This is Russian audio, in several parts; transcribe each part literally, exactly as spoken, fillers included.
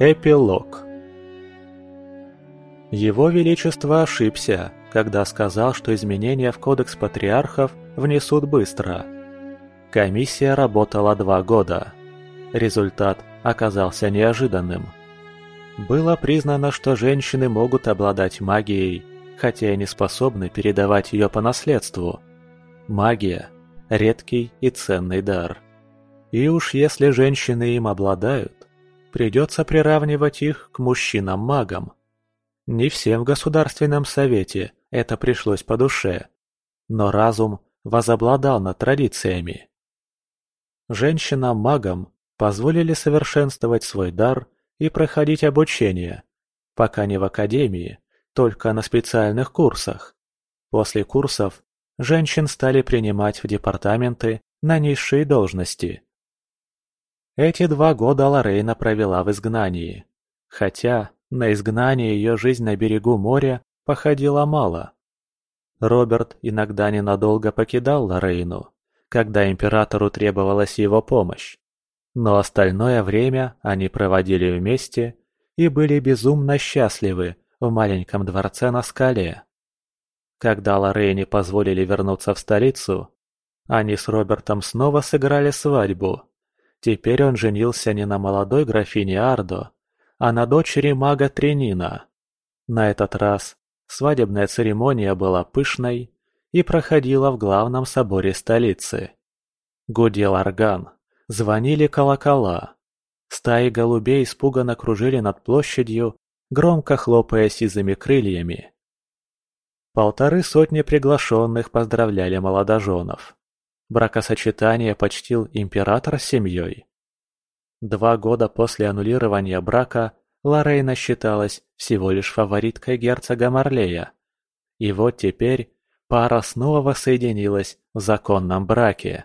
Эпилог. Его Величество ошибся, когда сказал, что изменения в Кодекс Патриархов внесут быстро. Комиссия работала два года. Результат оказался неожиданным. Было признано, что женщины могут обладать магией, хотя и не способны передавать ее по наследству. Магия – редкий и ценный дар. И уж если женщины им обладают, придется приравнивать их к мужчинам-магам. Не всем в Государственном Совете это пришлось по душе, но разум возобладал над традициями. Женщинам-магам позволили совершенствовать свой дар и проходить обучение, пока не в академии, только на специальных курсах. После курсов женщин стали принимать в департаменты на низшие должности. Эти два года Лорейна провела в изгнании, хотя на изгнание ее жизнь на берегу моря походила мало. Роберт иногда ненадолго покидал Лорейну, когда императору требовалась его помощь, но остальное время они проводили вместе и были безумно счастливы в маленьком дворце на скале. Когда Лорейне позволили вернуться в столицу, они с Робертом снова сыграли свадьбу. Теперь он женился не на молодой графине Ардо, а на дочери мага Тренина. На этот раз свадебная церемония была пышной и проходила в главном соборе столицы. Гудел орган, звонили колокола. Стаи голубей испуганно кружили над площадью, громко хлопая сизыми крыльями. Полторы сотни приглашенных поздравляли молодоженов. Бракосочетание почтил император с семьей. Два года после аннулирования брака Лорейна считалась всего лишь фавориткой герцога Марлея. И вот теперь пара снова воссоединилась в законном браке.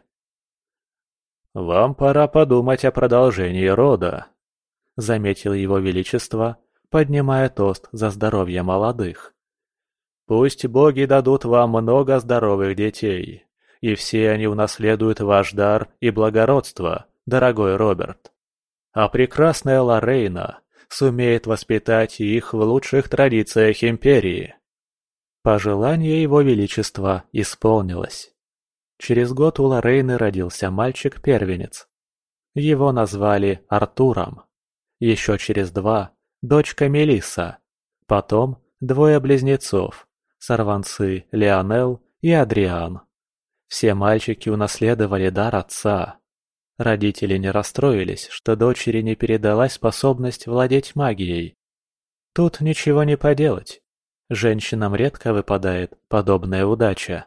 «Вам пора подумать о продолжении рода», — заметил его величество, поднимая тост за здоровье молодых. «Пусть боги дадут вам много здоровых детей. И все они унаследуют ваш дар и благородство, дорогой Роберт. А прекрасная Лорейна сумеет воспитать их в лучших традициях империи». Пожелание его величества исполнилось. Через год у Лорейны родился мальчик-первенец. Его назвали Артуром. Еще через два – дочка Мелисса. Потом двое близнецов – сорванцы Леонел и Адриан. Все мальчики унаследовали дар отца. Родители не расстроились, что дочери не передалась способность владеть магией. Тут ничего не поделать. Женщинам редко выпадает подобная удача.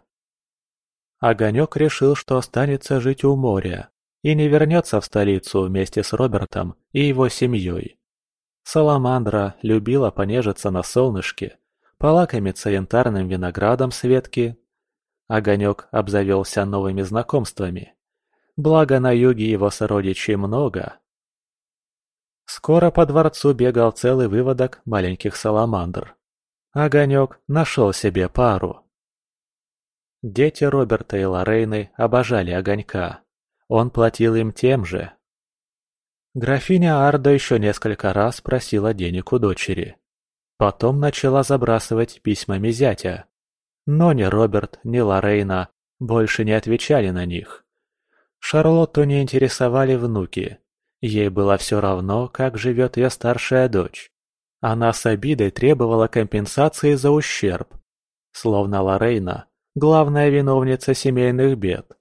Огонек решил, что останется жить у моря и не вернется в столицу вместе с Робертом и его семьей. Саламандра любила понежиться на солнышке, полакомиться янтарным виноградом с ветки. Огонек обзавелся новыми знакомствами. Благо на юге его сородичей много. Скоро по дворцу бегал целый выводок маленьких саламандр. Огонек нашел себе пару. Дети Роберта и Лорейны обожали Огонька. Он платил им тем же. Графиня Ардо еще несколько раз просила денег у дочери. Потом начала забрасывать письмами зятя. Но ни Роберт, ни Лорейна больше не отвечали на них. Шарлотту не интересовали внуки. Ей было все равно, как живет ее старшая дочь. Она с обидой требовала компенсации за ущерб. Словно Лорейна – главная виновница семейных бед.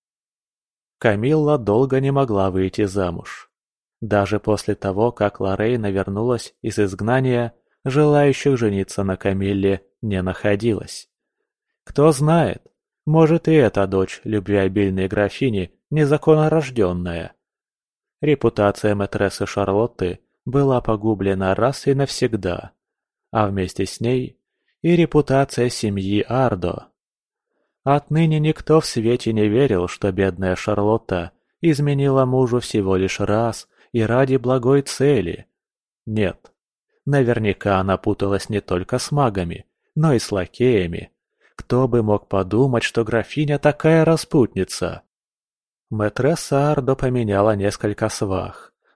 Камилла долго не могла выйти замуж. Даже после того, как Лорейна вернулась из изгнания, желающих жениться на Камилле не находилось. Кто знает, может и эта дочь любвеобильной графини незаконнорожденная. Репутация мэтрессы Шарлотты была погублена раз и навсегда, а вместе с ней и репутация семьи Ардо. Отныне никто в свете не верил, что бедная Шарлотта изменила мужу всего лишь раз и ради благой цели. Нет, наверняка она путалась не только с магами, но и с лакеями. Кто бы мог подумать, что графиня такая распутница? Мэтресса Ардо поменяла несколько свах,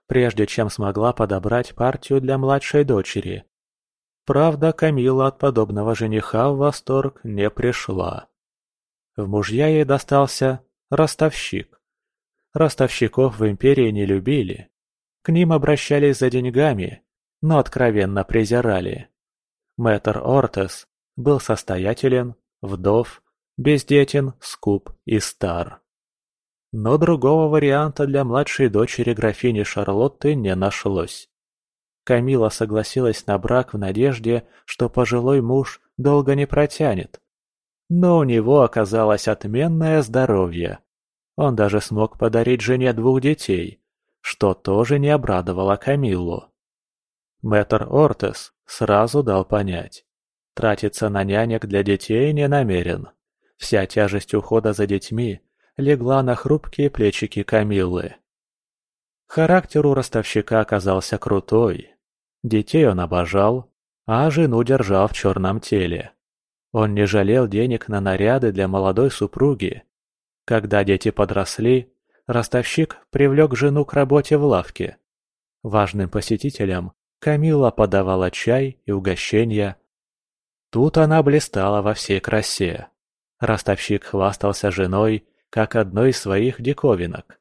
прежде чем смогла подобрать партию для младшей дочери. Правда, Камилла от подобного жениха в восторг не пришла. В мужья ей достался ростовщик. Ростовщиков в империи не любили. К ним обращались за деньгами, но откровенно презирали. Мэтр Ортес был состоятелен, вдов, бездетен, скуп и стар. Но другого варианта для младшей дочери графини Шарлотты не нашлось. Камилла согласилась на брак в надежде, что пожилой муж долго не протянет. Но у него оказалось отменное здоровье. Он даже смог подарить жене двух детей, что тоже не обрадовало Камиллу. Мэтр Ортес сразу дал понять. Тратиться на нянек для детей не намерен. Вся тяжесть ухода за детьми легла на хрупкие плечики Камиллы. Характер у ростовщика оказался крутой. Детей он обожал, а жену держал в черном теле. Он не жалел денег на наряды для молодой супруги. Когда дети подросли, ростовщик привлек жену к работе в лавке. Важным посетителям Камилла подавала чай и угощения. Тут она блистала во всей красе. Ростовщик хвастался женой, как одной из своих диковинок.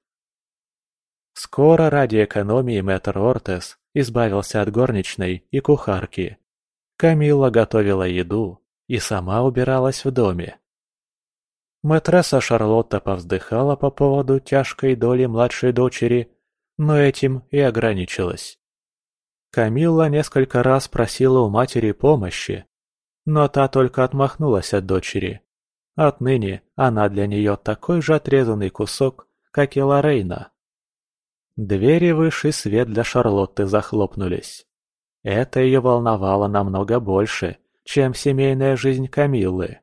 Скоро ради экономии мэтр Ортес избавился от горничной и кухарки. Камилла готовила еду и сама убиралась в доме. Мэтресса Шарлотта повздыхала по поводу тяжкой доли младшей дочери, но этим и ограничилась. Камилла несколько раз просила у матери помощи, но та только отмахнулась от дочери. Отныне она для нее такой же отрезанный кусок, как и Лорейна. Двери в высший свет для Шарлотты захлопнулись. Это ее волновало намного больше, чем семейная жизнь Камиллы.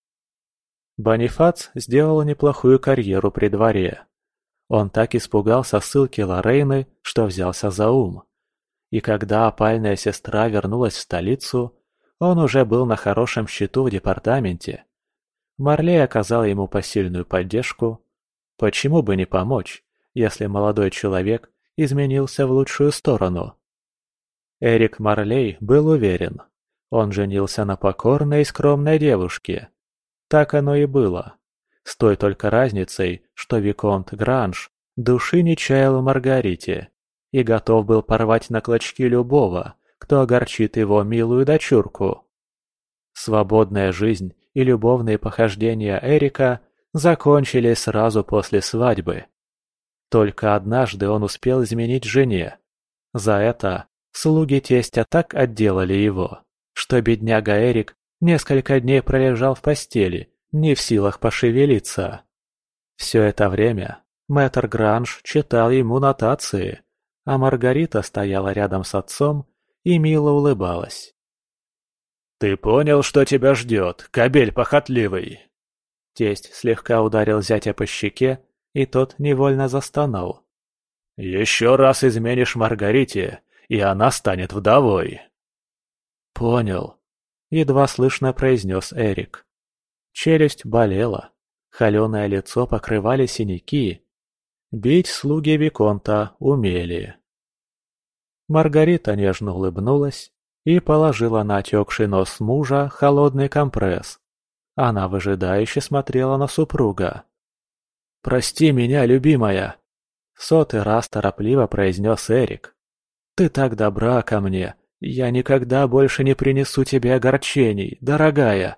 Бонифац сделал неплохую карьеру при дворе. Он так испугался ссылки Лорейны, что взялся за ум. И когда опальная сестра вернулась в столицу, он уже был на хорошем счету в департаменте. Марлей оказал ему посильную поддержку. Почему бы не помочь, если молодой человек изменился в лучшую сторону? Эрик Марлей был уверен. Он женился на покорной и скромной девушке. Так оно и было. С той только разницей, что виконт Гранж души не чаял в Маргарите и готов был порвать на клочки любого, кто огорчит его милую дочурку. Свободная жизнь и любовные похождения Эрика закончились сразу после свадьбы. Только однажды он успел изменить жене. За это слуги тестя так отделали его, что бедняга Эрик несколько дней пролежал в постели, не в силах пошевелиться. Все это время мэтр Гранж читал ему нотации, а Маргарита стояла рядом с отцом и мило улыбалась. «Ты понял, что тебя ждет, кобель похотливый?» Тесть слегка ударил зятя по щеке, и тот невольно застонал. «Еще раз изменишь Маргарите, и она станет вдовой». «Понял», — едва слышно произнес Эрик. Челюсть болела, холеное лицо покрывали синяки. Бить слуги виконта умели. Маргарита нежно улыбнулась и положила на отекший нос мужа холодный компресс. Она выжидающе смотрела на супруга. «Прости меня, любимая!» — в сотый раз торопливо произнес Эрик. «Ты так добра ко мне! Я никогда больше не принесу тебе огорчений, дорогая!»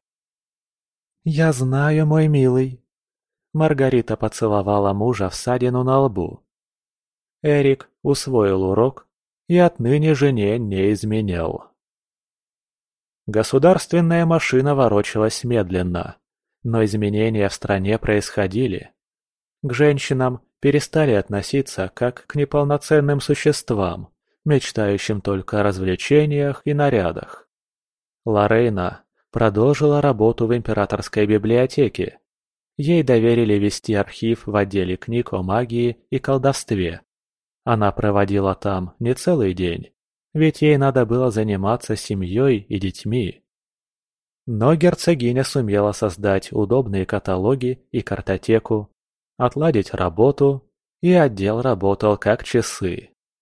«Я знаю, мой милый!» Маргарита поцеловала мужа в ссадину на лбу. Эрик усвоил урок и отныне жене не изменял. Государственная машина ворочалась медленно, но изменения в стране происходили. К женщинам перестали относиться как к неполноценным существам, мечтающим только о развлечениях и нарядах. Лорейна продолжила работу в императорской библиотеке. Ей доверили вести архив в отделе книг о магии и колдовстве. Она проводила там не целый день, ведь ей надо было заниматься семьей и детьми. Но герцогиня сумела создать удобные каталоги и картотеку, отладить работу, и отдел работал как часы.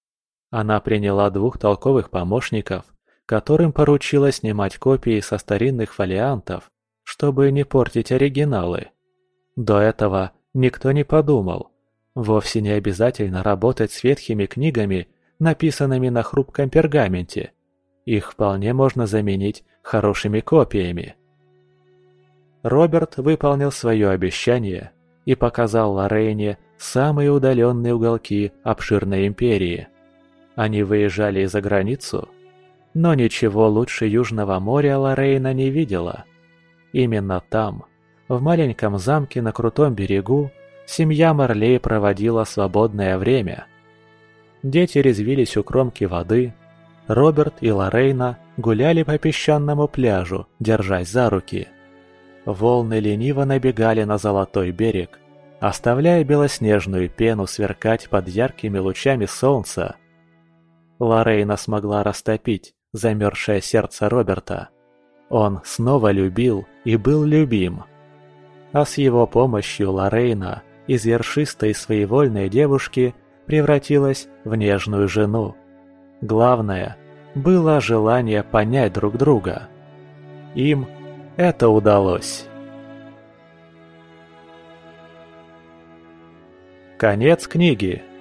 Она приняла двух толковых помощников, которым поручила снимать копии со старинных фолиантов, чтобы не портить оригиналы. До этого никто не подумал. Вовсе не обязательно работать с ветхими книгами, написанными на хрупком пергаменте. Их вполне можно заменить хорошими копиями. Роберт выполнил свое обещание и показал Лоррейне самые удаленные уголки обширной империи. Они выезжали за границу, но ничего лучше Южного моря Лоррейна не видела. Именно там, в маленьком замке на крутом берегу, семья Марлей проводила свободное время. Дети резвились у кромки воды, Роберт и Лоррейна гуляли по песчаному пляжу, держась за руки. Волны лениво набегали на золотой берег, оставляя белоснежную пену сверкать под яркими лучами солнца. Лоррейна смогла растопить замерзшее сердце Роберта. Он снова любил и был любим. А с его помощью Лоррейна из ершистой своевольной девушки превратилась в нежную жену. Главное было желание понять друг друга. Им это удалось. Конец книги.